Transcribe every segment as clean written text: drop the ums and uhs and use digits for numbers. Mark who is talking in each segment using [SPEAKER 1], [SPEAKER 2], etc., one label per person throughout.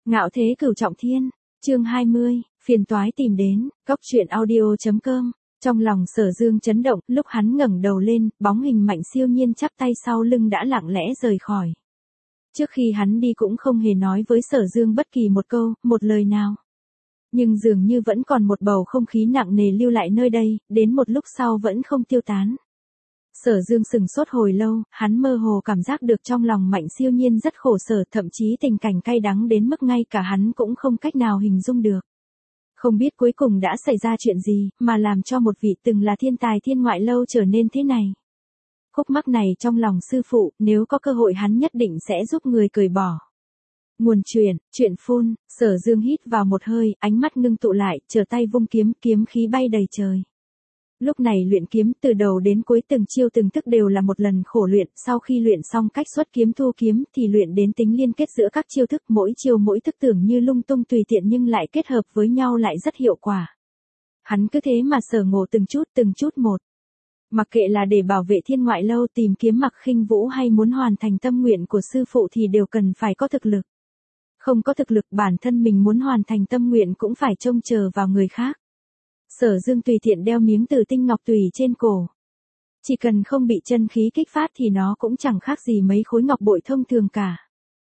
[SPEAKER 1] Ngạo thế cửu trọng thiên, chương 20, phiền toái tìm đến, cóc truyện audio.com. Trong lòng Sở Dương chấn động, lúc hắn ngẩng đầu lên, bóng hình Mạnh Siêu Nhiên chắp tay sau lưng đã lặng lẽ rời khỏi. Trước khi hắn đi cũng không hề nói với Sở Dương bất kỳ một câu, một lời nào. Nhưng dường như vẫn còn một bầu không khí nặng nề lưu lại nơi đây, đến một lúc sau vẫn không tiêu tán. Sở Dương sừng sốt hồi lâu, hắn mơ hồ cảm giác được trong lòng Mạnh Siêu Nhiên rất khổ sở, thậm chí tình cảnh cay đắng đến mức ngay cả hắn cũng không cách nào hình dung được. Không biết cuối cùng đã xảy ra chuyện gì, mà làm cho một vị từng là thiên tài thiên ngoại lâu trở nên thế này. Khúc mắc này trong lòng sư phụ, nếu có cơ hội hắn nhất định sẽ giúp người cởi bỏ. Nguồn chuyện phun, Sở Dương hít vào một hơi, ánh mắt ngưng tụ lại, trở tay vung kiếm, kiếm khí bay đầy trời. Lúc này luyện kiếm từ đầu đến cuối từng chiêu từng thức đều là một lần khổ luyện, sau khi luyện xong cách xuất kiếm thu kiếm thì luyện đến tính liên kết giữa các chiêu thức, mỗi chiêu mỗi thức tưởng như lung tung tùy tiện nhưng lại kết hợp với nhau lại rất hiệu quả. Hắn cứ thế mà sở ngộ từng chút một. Mặc kệ là để bảo vệ thiên ngoại lâu, tìm kiếm Mặc Khinh Vũ hay muốn hoàn thành tâm nguyện của sư phụ thì đều cần phải có thực lực. Không có thực lực bản thân mình muốn hoàn thành tâm nguyện cũng phải trông chờ vào người khác. Sở Dương tùy tiện đeo miếng Tử Tinh ngọc tùy trên cổ. Chỉ cần không bị chân khí kích phát thì nó cũng chẳng khác gì mấy khối ngọc bội thông thường cả.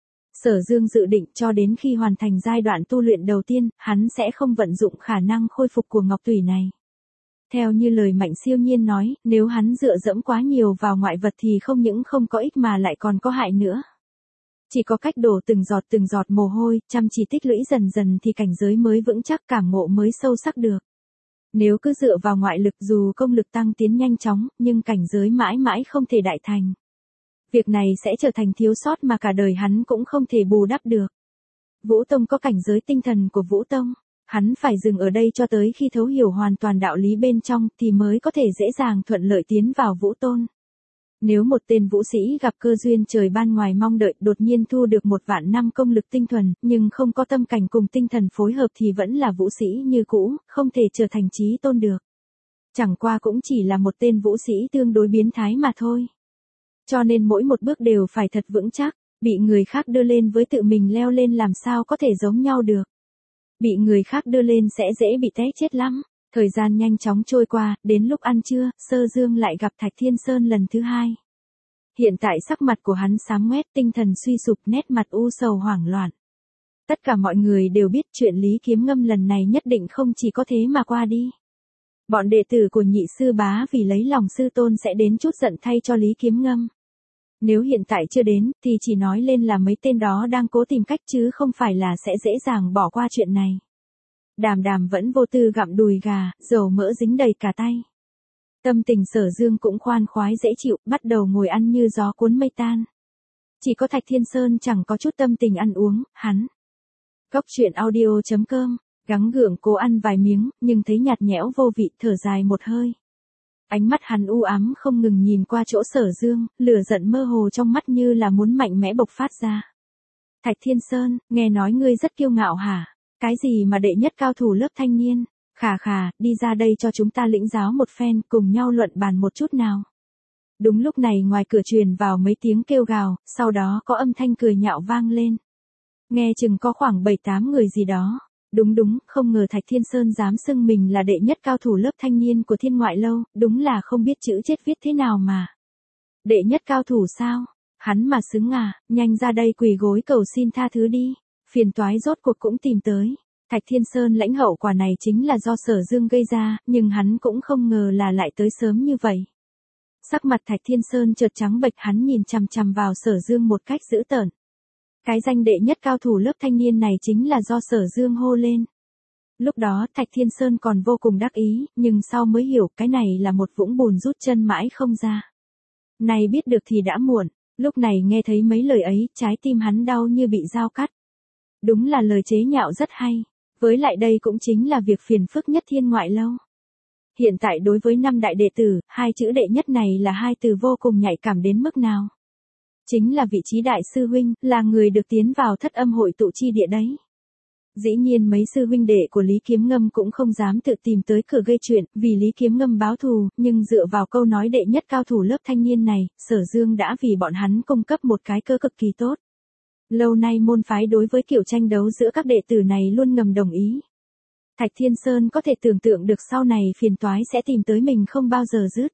[SPEAKER 1] Sở Dương dự định cho đến khi hoàn thành giai đoạn tu luyện đầu tiên, hắn sẽ không vận dụng khả năng khôi phục của ngọc tùy này. Theo như lời Mạnh Siêu Nhiên nói, nếu hắn dựa dẫm quá nhiều vào ngoại vật thì không những không có ích mà lại còn có hại nữa. Chỉ có cách đổ từng giọt mồ hôi, chăm chỉ tích lũy dần dần thì cảnh giới mới vững chắc, cảm ngộ mới sâu sắc được. Nếu cứ dựa vào ngoại lực dù công lực tăng tiến nhanh chóng, nhưng cảnh giới mãi mãi không thể đại thành. Việc này sẽ trở thành thiếu sót mà cả đời hắn cũng không thể bù đắp được. Vũ Tông có cảnh giới tinh thần của Vũ Tông, hắn phải dừng ở đây cho tới khi thấu hiểu hoàn toàn đạo lý bên trong thì mới có thể dễ dàng thuận lợi tiến vào Vũ Tôn. Nếu một tên vũ sĩ gặp cơ duyên trời ban ngoài mong đợi, đột nhiên thu được 1.000 năm công lực tinh thuần, nhưng không có tâm cảnh cùng tinh thần phối hợp thì vẫn là vũ sĩ như cũ, không thể trở thành chí tôn được. Chẳng qua cũng chỉ là một tên vũ sĩ tương đối biến thái mà thôi. Cho nên mỗi một bước đều phải thật vững chắc, bị người khác đưa lên với tự mình leo lên làm sao có thể giống nhau được. Bị người khác đưa lên sẽ dễ bị té chết lắm. Thời gian nhanh chóng trôi qua, đến lúc ăn trưa, Sở Dương lại gặp Thạch Thiên Sơn lần thứ hai. Hiện tại sắc mặt của hắn xám ngoét, tinh thần suy sụp, nét mặt u sầu hoảng loạn. Tất cả mọi người đều biết chuyện Lý Kiếm Ngâm lần này nhất định không chỉ có thế mà qua đi. Bọn đệ tử của nhị sư bá vì lấy lòng sư tôn sẽ đến chút giận thay cho Lý Kiếm Ngâm. Nếu hiện tại chưa đến, thì chỉ nói lên là mấy tên đó đang cố tìm cách chứ không phải là sẽ dễ dàng bỏ qua chuyện này. Đàm Đàm vẫn vô tư gặm đùi gà, dầu mỡ dính đầy cả tay. Tâm tình Sở Dương cũng khoan khoái dễ chịu, bắt đầu ngồi ăn như gió cuốn mây tan. Chỉ có Thạch Thiên Sơn chẳng có chút tâm tình ăn uống, hắn. Cóc truyện audio.com, gắng gượng cố ăn vài miếng, nhưng thấy nhạt nhẽo vô vị, thở dài một hơi. Ánh mắt hắn u ám không ngừng nhìn qua chỗ Sở Dương, lửa giận mơ hồ trong mắt như là muốn mạnh mẽ bộc phát ra. Thạch Thiên Sơn, nghe nói ngươi rất kiêu ngạo hả? Cái gì mà đệ nhất cao thủ lớp thanh niên? Khà, đi ra đây cho chúng ta lĩnh giáo một phen, cùng nhau luận bàn một chút nào. Đúng lúc này ngoài cửa truyền vào mấy tiếng kêu gào, sau đó có âm thanh cười nhạo vang lên. Nghe chừng có khoảng 7-8 người gì đó. Đúng, không ngờ Thạch Thiên Sơn dám xưng mình là đệ nhất cao thủ lớp thanh niên của thiên ngoại lâu, đúng là không biết chữ chết viết thế nào mà. Đệ nhất cao thủ sao? Hắn mà xứng à, nhanh ra đây quỳ gối cầu xin tha thứ đi. Phiền toái rốt cuộc cũng tìm tới. Thạch Thiên Sơn lãnh hậu quả này chính là do Sở Dương gây ra, nhưng hắn cũng không ngờ là lại tới sớm như vậy. Sắc mặt Thạch Thiên Sơn chợt trắng bệch, hắn nhìn chằm chằm vào Sở Dương một cách dữ tợn. Cái danh đệ nhất cao thủ lớp thanh niên này chính là do Sở Dương hô lên. Lúc đó Thạch Thiên Sơn còn vô cùng đắc ý, nhưng sau mới hiểu cái này là một vũng bùn rút chân mãi không ra. Này biết được thì đã muộn, lúc này nghe thấy mấy lời ấy, trái tim hắn đau như bị dao cắt. Đúng là lời chế nhạo rất hay, với lại đây cũng chính là việc phiền phức nhất thiên ngoại lâu. Hiện tại đối với 5 đại đệ tử, 2 chữ đệ nhất này là 2 từ vô cùng nhạy cảm đến mức nào. Chính là vị trí đại sư huynh, là người được tiến vào thất âm hội tụ chi địa đấy. Dĩ nhiên mấy sư huynh đệ của Lý Kiếm Ngâm cũng không dám tự tìm tới cửa gây chuyện, vì Lý Kiếm Ngâm báo thù, nhưng dựa vào câu nói đệ nhất cao thủ lớp thanh niên này, Sở Dương đã vì bọn hắn cung cấp một cái cơ cực kỳ tốt. Lâu nay môn phái đối với kiểu tranh đấu giữa các đệ tử này luôn ngầm đồng ý. Thạch Thiên Sơn có thể tưởng tượng được sau này phiền toái sẽ tìm tới mình không bao giờ dứt.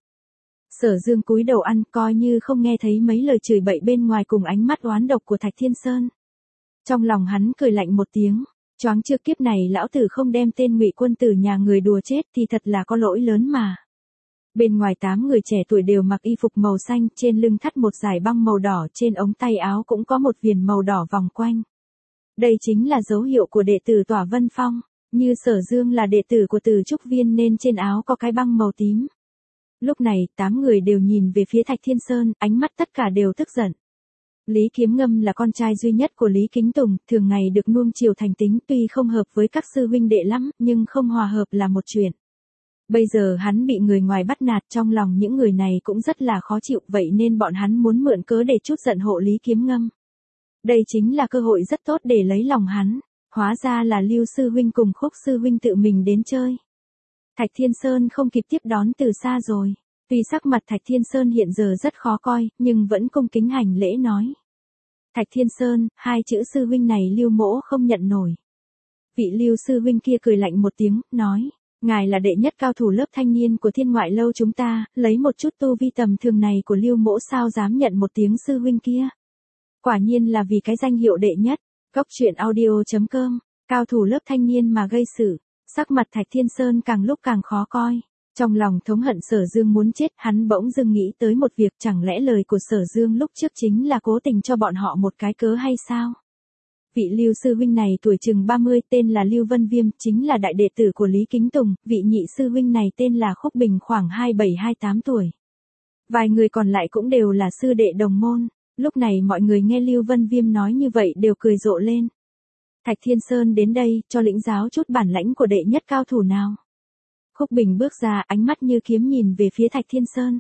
[SPEAKER 1] Sở Dương cúi đầu ăn coi như không nghe thấy mấy lời chửi bậy bên ngoài cùng ánh mắt oán độc của Thạch Thiên Sơn. Trong lòng hắn cười lạnh một tiếng, choáng chưa kiếp này lão tử không đem tên Ngụy Quân tử nhà người đùa chết thì thật là có lỗi lớn mà. Bên ngoài 8 người trẻ tuổi đều mặc y phục màu xanh, trên lưng thắt một dải băng màu đỏ, trên ống tay áo cũng có một viền màu đỏ vòng quanh. Đây chính là dấu hiệu của đệ tử Tỏa Vân Phong, như Sở Dương là đệ tử của Từ Trúc Viên nên trên áo có cái băng màu tím. Lúc này, 8 người đều nhìn về phía Thạch Thiên Sơn, ánh mắt tất cả đều tức giận. Lý Kiếm Ngâm là con trai duy nhất của Lý Kính Tùng, thường ngày được nuông chiều thành tính, tuy không hợp với các sư huynh đệ lắm, nhưng không hòa hợp là một chuyện. Bây giờ hắn bị người ngoài bắt nạt, trong lòng những người này cũng rất là khó chịu, vậy nên bọn hắn muốn mượn cớ để trút giận hộ Lý Kiếm Ngâm. Đây chính là cơ hội rất tốt để lấy lòng hắn, hóa ra là Lưu sư huynh cùng Khúc sư huynh tự mình đến chơi. Thạch Thiên Sơn không kịp tiếp đón từ xa rồi. Tuy sắc mặt Thạch Thiên Sơn hiện giờ rất khó coi, nhưng vẫn cung kính hành lễ nói. Thạch Thiên Sơn, hai chữ sư huynh này Lưu mỗ không nhận nổi. Vị Lưu sư huynh kia cười lạnh một tiếng, nói. Ngài là đệ nhất cao thủ lớp thanh niên của Thiên Ngoại lâu chúng ta, lấy một chút tu vi tầm thường này của Lưu mỗ sao dám nhận một tiếng sư huynh kia. Quả nhiên là vì cái danh hiệu đệ nhất. Góc truyện audio.com, cao thủ lớp thanh niên mà gây sự. Sắc mặt Thạch Thiên Sơn càng lúc càng khó coi. Trong lòng thống hận Sở Dương muốn chết, hắn bỗng dưng nghĩ tới một việc, chẳng lẽ lời của Sở Dương lúc trước chính là cố tình cho bọn họ một cái cớ hay sao? Vị Lưu sư huynh này tuổi chừng 30, tên là Lưu Vân Viêm, chính là đại đệ tử của Lý Kính Tùng, vị nhị sư huynh này tên là Khúc Bình, khoảng 27-28 tuổi. Vài người còn lại cũng đều là sư đệ đồng môn. Lúc này mọi người nghe Lưu Vân Viêm nói như vậy đều cười rộ lên. Thạch Thiên Sơn đến đây, cho lĩnh giáo chút bản lãnh của đệ nhất cao thủ nào. Khúc Bình bước ra, ánh mắt như kiếm nhìn về phía Thạch Thiên Sơn.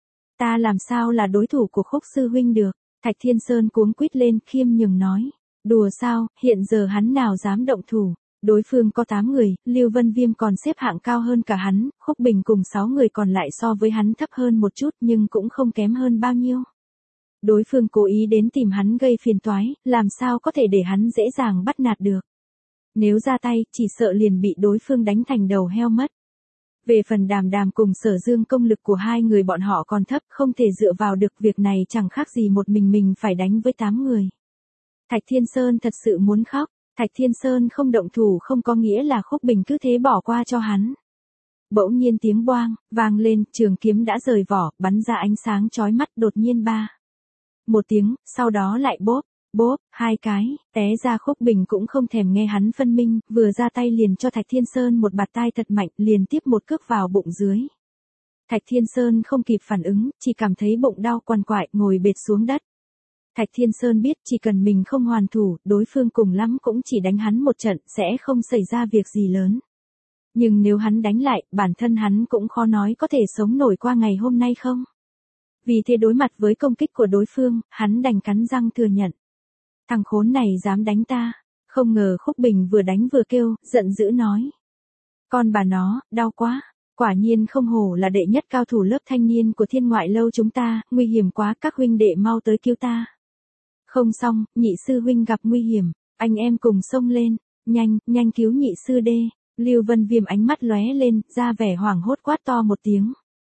[SPEAKER 1] Ta làm sao là đối thủ của Khúc sư huynh được? Thạch Thiên Sơn cuống quýt lên, khiêm nhường nói. Đùa sao, hiện giờ hắn nào dám động thủ. Đối phương có 8 người, Lưu Vân Viêm còn xếp hạng cao hơn cả hắn, Khúc Bình cùng 6 người còn lại so với hắn thấp hơn một chút nhưng cũng không kém hơn bao nhiêu. Đối phương cố ý đến tìm hắn gây phiền toái, làm sao có thể để hắn dễ dàng bắt nạt được. Nếu ra tay, chỉ sợ liền bị đối phương đánh thành đầu heo mất. Về phần Đàm Đàm cùng Sở Dương, công lực của hai người bọn họ còn thấp, không thể dựa vào được, việc này chẳng khác gì một mình phải đánh với 8 người. Thạch Thiên Sơn thật sự muốn khóc, Thạch Thiên Sơn không động thủ không có nghĩa là Khúc Bình cứ thế bỏ qua cho hắn. Bỗng nhiên tiếng boang, vang lên, trường kiếm đã rời vỏ, bắn ra ánh sáng chói mắt, đột nhiên ba. Một tiếng, sau đó lại bốp, bốp, hai cái, té ra. Khúc Bình cũng không thèm nghe hắn phân minh, vừa ra tay liền cho Thạch Thiên Sơn một bạt tai thật mạnh, liền tiếp một cước vào bụng dưới. Thạch Thiên Sơn không kịp phản ứng, chỉ cảm thấy bụng đau quằn quại, ngồi bệt xuống đất. Thạch Thiên Sơn biết chỉ cần mình không hoàn thủ, đối phương cùng lắm cũng chỉ đánh hắn một trận, sẽ không xảy ra việc gì lớn. Nhưng nếu hắn đánh lại, bản thân hắn cũng khó nói có thể sống nổi qua ngày hôm nay không. Vì thế đối mặt với công kích của đối phương, hắn đành cắn răng thừa nhận. Thằng khốn này dám đánh ta. Không ngờ Khúc Bình vừa đánh vừa kêu, giận dữ nói. Con bà nó, đau quá. Quả nhiên không hổ là đệ nhất cao thủ lớp thanh niên của Thiên Ngoại lâu chúng ta, nguy hiểm quá, các huynh đệ mau tới cứu ta. Không xong, nhị sư huynh gặp nguy hiểm, anh em cùng xông lên, nhanh cứu nhị sư đê. Lưu Vân Viêm ánh mắt lóe lên, ra vẻ hoảng hốt quát to một tiếng.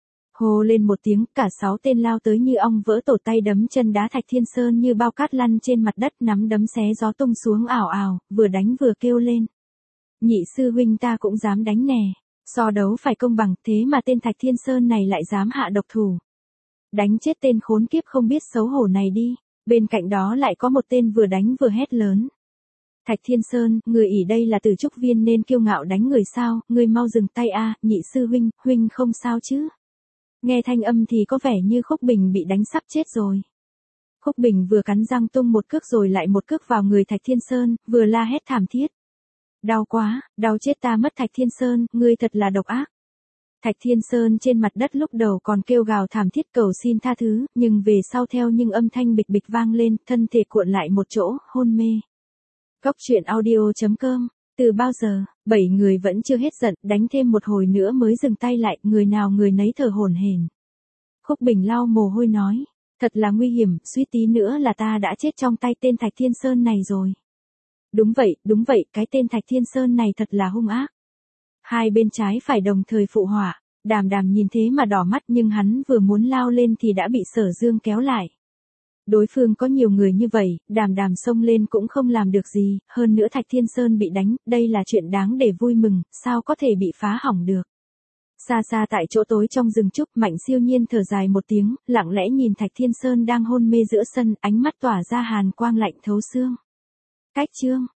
[SPEAKER 1] Hô lên một tiếng, cả 6 tên lao tới như ong vỡ tổ, tay đấm chân đá Thạch Thiên Sơn như bao cát lăn trên mặt đất, nắm đấm xé gió tung xuống ảo ảo, vừa đánh vừa kêu lên. Nhị sư huynh ta cũng dám đánh nè, so đấu phải công bằng, thế mà tên Thạch Thiên Sơn này lại dám hạ độc thủ. Đánh chết tên khốn kiếp không biết xấu hổ này đi. Bên cạnh đó lại có một tên vừa đánh vừa hét lớn. Thạch Thiên Sơn, người ỷ đây là Từ Trúc Viên nên kiêu ngạo đánh người sao, người mau dừng tay a, nhị sư huynh không sao chứ. Nghe thanh âm thì có vẻ như Khúc Bình bị đánh sắp chết rồi. Khúc Bình vừa cắn răng tung một cước rồi lại một cước vào người Thạch Thiên Sơn, vừa la hét thảm thiết. Đau quá, đau chết ta mất. Thạch Thiên Sơn, ngươi thật là độc ác. Thạch Thiên Sơn trên mặt đất lúc đầu còn kêu gào thảm thiết cầu xin tha thứ, nhưng về sau theo những âm thanh bịch bịch vang lên, thân thể cuộn lại một chỗ, hôn mê. Góc truyện audio.com, từ bao giờ, 7 người vẫn chưa hết giận, đánh thêm một hồi nữa mới dừng tay lại, người nào người nấy thở hổn hển. Khúc Bình lau mồ hôi nói, Thật là nguy hiểm, suýt tí nữa là ta đã chết trong tay tên Thạch Thiên Sơn này rồi. Đúng vậy, cái tên Thạch Thiên Sơn này thật là hung ác. Hai bên trái phải đồng thời phụ họa, Đàm Đàm nhìn thế mà đỏ mắt nhưng hắn vừa muốn lao lên thì đã bị Sở Dương kéo lại. Đối phương có nhiều người như vậy, Đàm Đàm xông lên cũng không làm được gì, hơn nữa Thạch Thiên Sơn bị đánh, đây là chuyện đáng để vui mừng, sao có thể bị phá hỏng được. Xa xa tại chỗ tối trong rừng trúc, Mạnh Siêu Nhiên thở dài một tiếng, lặng lẽ nhìn Thạch Thiên Sơn đang hôn mê giữa sân, ánh mắt tỏa ra hàn quang lạnh thấu xương. Cách chương